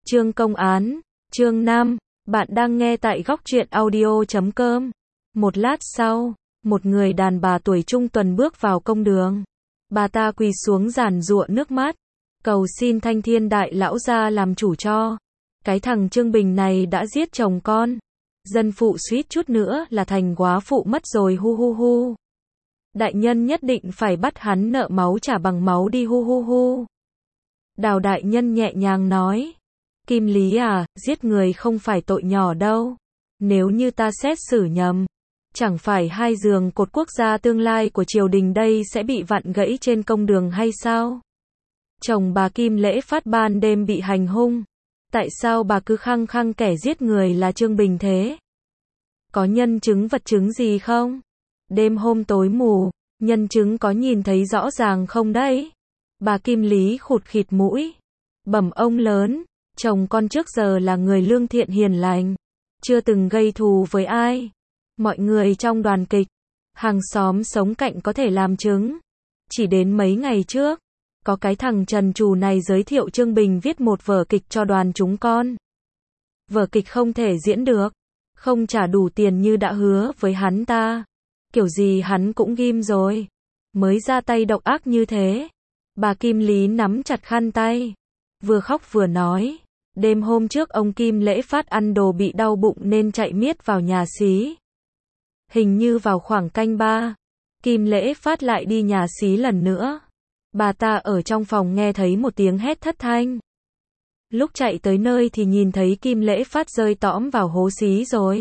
Chương công án, chương 5, bạn đang nghe tại góc truyện audio.com. Một lát sau, một người đàn bà tuổi trung tuần bước vào công đường. Bà ta quỳ xuống giàn giụa nước mắt, cầu xin Thanh Thiên đại lão gia làm chủ cho. Cái thằng Trương Bình này đã giết chồng con. Dân phụ suýt chút nữa là thành góa phụ mất rồi hu hu hu. Đại nhân nhất định phải bắt hắn nợ máu trả bằng máu đi hu hu hu. Đào đại nhân nhẹ nhàng nói. Kim Lý à, giết người không phải tội nhỏ đâu. Nếu như ta xét xử nhầm, chẳng phải hai giường cột quốc gia tương lai của triều đình đây sẽ bị vặn gãy trên công đường hay sao? Chồng bà Kim Lễ Phát ban đêm bị hành hung. Tại sao bà cứ khăng khăng kẻ giết người là Trương Bình thế? Có nhân chứng vật chứng gì không? Đêm hôm tối mù, nhân chứng có nhìn thấy rõ ràng không đấy? Bà Kim Lý khụt khịt mũi. Bẩm ông lớn, chồng con trước giờ là người lương thiện hiền lành, chưa từng gây thù với ai. Mọi người trong đoàn kịch, hàng xóm sống cạnh có thể làm chứng. Chỉ đến mấy ngày trước, có cái thằng trần trù này giới thiệu Trương Bình viết một vở kịch cho đoàn chúng con. Vở kịch không thể diễn được, không trả đủ tiền như đã hứa với hắn ta. Kiểu gì hắn cũng ghim rồi, mới ra tay độc ác như thế. Bà Kim Lý nắm chặt khăn tay, vừa khóc vừa nói. Đêm hôm trước ông Kim Lễ Phát ăn đồ bị đau bụng nên chạy miết vào nhà xí. Hình như vào khoảng canh 3, Kim Lễ Phát lại đi nhà xí lần nữa. Bà ta ở trong phòng nghe thấy một tiếng hét thất thanh. Lúc chạy tới nơi thì nhìn thấy Kim Lễ Phát rơi tõm vào hố xí rồi.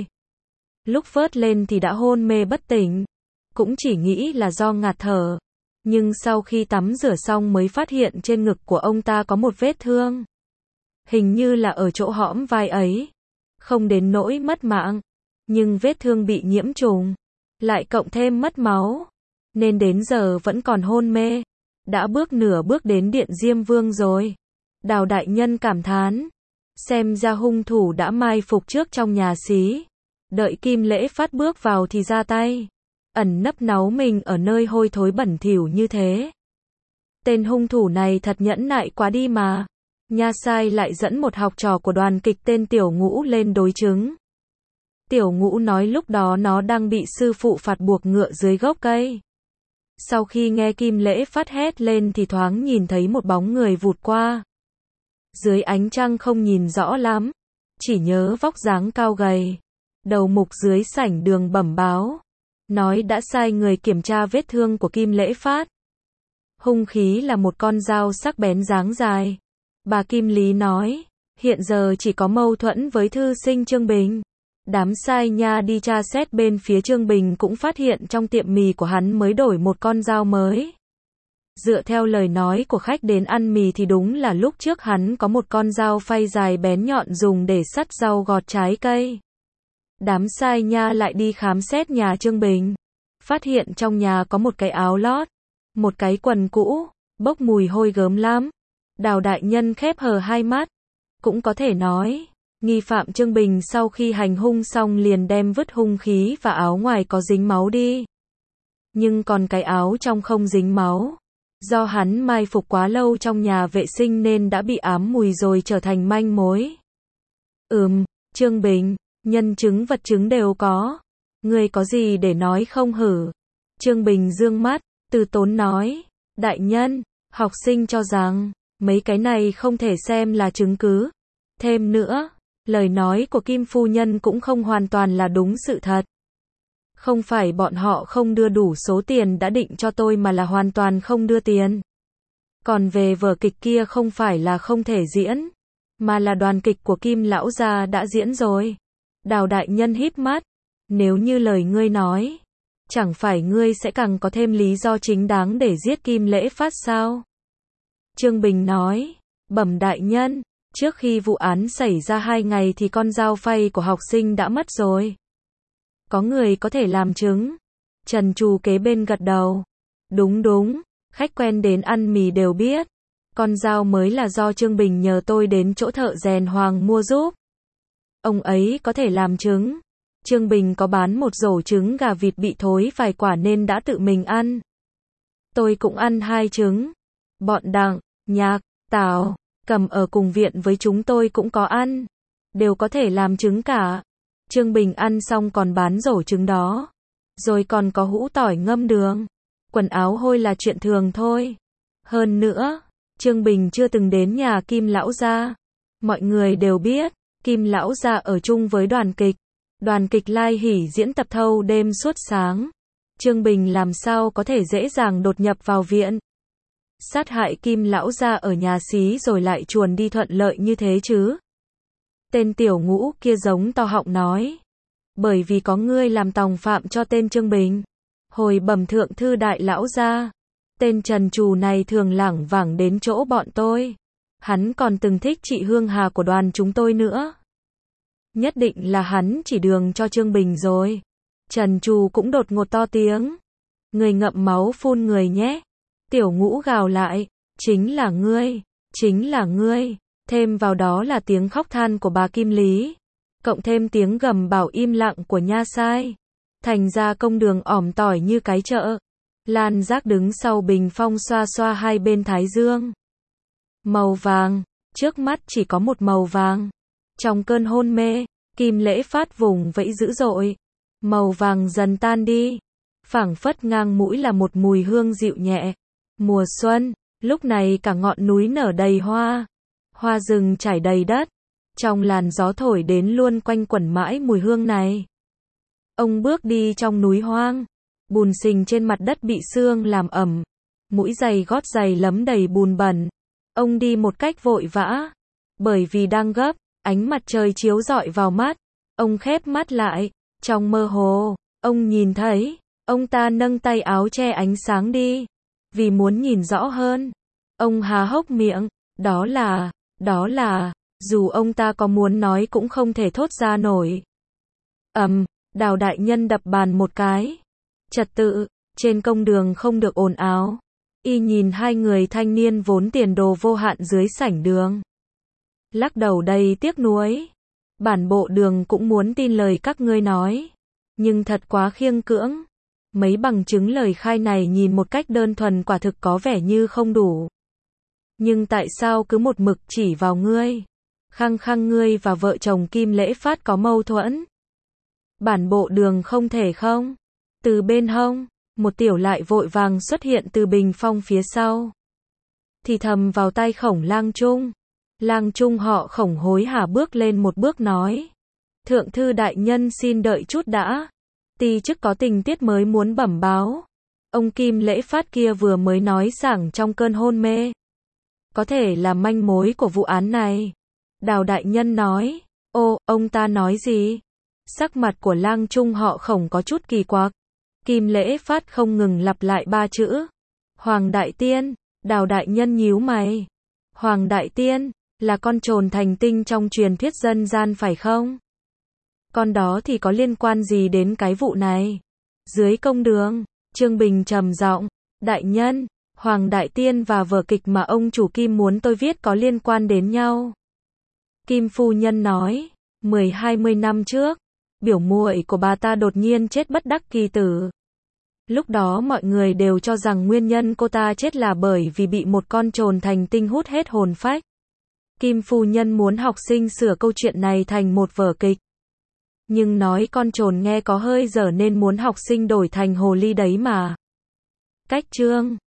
Lúc vớt lên thì đã hôn mê bất tỉnh. Cũng chỉ nghĩ là do ngạt thở. Nhưng sau khi tắm rửa xong mới phát hiện trên ngực của ông ta có một vết thương. Hình như là ở chỗ hõm vai ấy. Không đến nỗi mất mạng, nhưng vết thương bị nhiễm trùng, lại cộng thêm mất máu, nên đến giờ vẫn còn hôn mê. Đã nửa bước đến điện Diêm Vương rồi. Đào đại nhân cảm thán. Xem ra hung thủ đã mai phục trước trong nhà xí. Đợi Kim Lễ Phát bước vào thì ra tay. Ẩn nấp náu mình ở nơi hôi thối bẩn thỉu như thế. Tên hung thủ này thật nhẫn nại quá đi mà. Nha sai lại dẫn một học trò của đoàn kịch tên Tiểu Ngũ lên đối chứng. Tiểu Ngũ nói lúc đó nó đang bị sư phụ phạt buộc ngựa dưới gốc cây. Sau khi nghe Kim Lễ Phát hét lên thì thoáng nhìn thấy một bóng người vụt qua. Dưới ánh trăng không nhìn rõ lắm, chỉ nhớ vóc dáng cao gầy. Đầu mục dưới sảnh đường bẩm báo, nói đã sai người kiểm tra vết thương của Kim Lễ Phát. Hung khí là một con dao sắc bén dáng dài. Bà Kim Lý nói, hiện giờ chỉ có mâu thuẫn với thư sinh Trương Bình. Đám sai nha đi tra xét bên phía Trương Bình cũng phát hiện trong tiệm mì của hắn mới đổi một con dao mới. Dựa theo lời nói của khách đến ăn mì thì đúng là lúc trước hắn có một con dao phay dài bén nhọn dùng để sắt rau gọt trái cây. Đám sai nha lại đi khám xét nhà Trương Bình. Phát hiện trong nhà có một cái áo lót, một cái quần cũ, bốc mùi hôi gớm lắm. Đào đại nhân khép hờ hai mắt. Cũng có thể nói, nghi phạm Trương Bình sau khi hành hung xong liền đem vứt hung khí và áo ngoài có dính máu đi. Nhưng còn cái áo trong không dính máu. Do hắn mai phục quá lâu trong nhà vệ sinh nên đã bị ám mùi rồi trở thành manh mối. Trương Bình, nhân chứng vật chứng đều có. Người có gì để nói không hử? Trương Bình dương mắt, từ tốn nói. Đại nhân, học sinh cho rằng mấy cái này không thể xem là chứng cứ. Thêm nữa, lời nói của Kim phu nhân cũng không hoàn toàn là đúng sự thật. Không phải bọn họ không đưa đủ số tiền đã định cho tôi mà là hoàn toàn không đưa tiền. Còn về vở kịch kia không phải là không thể diễn, mà là đoàn kịch của Kim lão gia đã diễn rồi. Đào đại nhân híp mắt. Nếu như lời ngươi nói, chẳng phải ngươi sẽ càng có thêm lý do chính đáng để giết Kim Lễ Phát sao? Trương Bình nói, bẩm đại nhân, trước khi vụ án xảy ra 2 ngày thì con dao phay của học sinh đã mất rồi. Có người có thể làm chứng. Trần Trù kế bên gật đầu. Đúng, khách quen đến ăn mì đều biết. Con dao mới là do Trương Bình nhờ tôi đến chỗ thợ rèn Hoàng mua giúp. Ông ấy có thể làm chứng. Trương Bình có bán một rổ trứng gà vịt bị thối vài quả nên đã tự mình ăn. Tôi cũng ăn 2 trứng. Bọn Đặng, Nhạc, Tào, Cầm ở cùng viện với chúng tôi cũng có ăn. Đều có thể làm trứng cả. Trương Bình ăn xong còn bán rổ trứng đó. Rồi còn có hũ tỏi ngâm đường. Quần áo hôi là chuyện thường thôi. Hơn nữa, Trương Bình chưa từng đến nhà Kim lão gia. Mọi người đều biết, Kim lão gia ở chung với đoàn kịch. Đoàn kịch Lai Hỷ diễn tập thâu đêm suốt sáng. Trương Bình làm sao có thể dễ dàng đột nhập vào viện. Sát hại Kim lão gia ở nhà xí rồi lại chuồn đi thuận lợi như thế chứ. Tên tiểu ngũ kia giống to họng nói. Bởi vì có ngươi làm tòng phạm cho tên Trương Bình. Hồi bẩm thượng thư đại lão gia, tên Trần Trù này thường lảng vảng đến chỗ bọn tôi. Hắn còn từng thích chị Hương Hà của đoàn chúng tôi nữa. Nhất định là hắn chỉ đường cho Trương Bình rồi. Trần Trù cũng đột ngột to tiếng. Người ngậm máu phun người nhé. Tiểu ngũ gào lại. Chính là ngươi. Chính là ngươi. Thêm vào đó là tiếng khóc than của bà Kim Lý. Cộng thêm tiếng gầm bảo im lặng của nha sai. Thành ra công đường ỏm tỏi như cái chợ. Lan Giác đứng sau bình phong xoa xoa hai bên thái dương. Màu vàng. Trước mắt chỉ có một màu vàng. Trong cơn hôn mê, Kim Lễ Phát vùng vẫy dữ dội. Màu vàng dần tan đi. Phảng phất ngang mũi là một mùi hương dịu nhẹ. Mùa xuân, lúc này cả ngọn núi nở đầy hoa. Hoa rừng trải đầy đất. Trong làn gió thổi đến luôn quanh quẩn mãi mùi hương này. Ông bước đi trong núi hoang. Bùn sình trên mặt đất bị sương làm ẩm. Mũi giày gót giày lấm đầy bùn bẩn. Ông đi một cách vội vã. Bởi vì đang gấp, ánh mặt trời chiếu rọi vào mắt. Ông khép mắt lại. Trong mơ hồ, ông nhìn thấy, ông ta nâng tay áo che ánh sáng đi. Vì muốn nhìn rõ hơn. Ông há hốc miệng. Đó là, dù ông ta có muốn nói cũng không thể thốt ra nổi. Đào đại nhân đập bàn một cái. Trật tự, trên công đường không được ồn ào. Y nhìn hai người thanh niên vốn tiền đồ vô hạn dưới sảnh đường. Lắc đầu đầy tiếc nuối. Bản bộ đường cũng muốn tin lời các ngươi nói. Nhưng thật quá khiêng cưỡng. Mấy bằng chứng lời khai này nhìn một cách đơn thuần quả thực có vẻ như không đủ. Nhưng tại sao cứ một mực chỉ vào ngươi? Khăng khăng ngươi và vợ chồng Kim Lễ Phát có mâu thuẫn. Bản bộ đường không thể không? Từ bên hông, một tiểu lại vội vàng xuất hiện từ bình phong phía sau. Thì thầm vào tai Khổng Lang Trung. Lang Trung họ Khổng hối hả bước lên một bước nói. Thượng thư đại nhân xin đợi chút đã. Ti chức có tình tiết mới muốn bẩm báo. Ông Kim Lễ Phát kia vừa mới nói sảng trong cơn hôn mê. Có thể là manh mối của vụ án này. Đào đại nhân nói. Ô, ông ta nói gì? Sắc mặt của Lang Trung họ Khổng có chút kỳ quặc. Kim Lễ Phát không ngừng lặp lại ba chữ. Hoàng đại tiên. Đào đại nhân nhíu mày. Hoàng đại tiên, là con trồn thành tinh trong truyền thuyết dân gian phải không? Con đó thì có liên quan gì đến cái vụ này? Dưới công đường, Trương Bình trầm giọng. Đại nhân, Hoàng đại tiên và vở kịch mà ông chủ Kim muốn tôi viết có liên quan đến nhau. Kim phu nhân nói. 10-20 năm trước, biểu muội của bà ta đột nhiên chết bất đắc kỳ tử. Lúc đó mọi người đều cho rằng nguyên nhân cô ta chết là bởi vì bị một con trồn thành tinh hút hết hồn phách. Kim phu nhân muốn học sinh sửa câu chuyện này thành một vở kịch. Nhưng nói con trồn nghe có hơi dở nên muốn học sinh đổi thành hồ ly đấy mà. Cách chương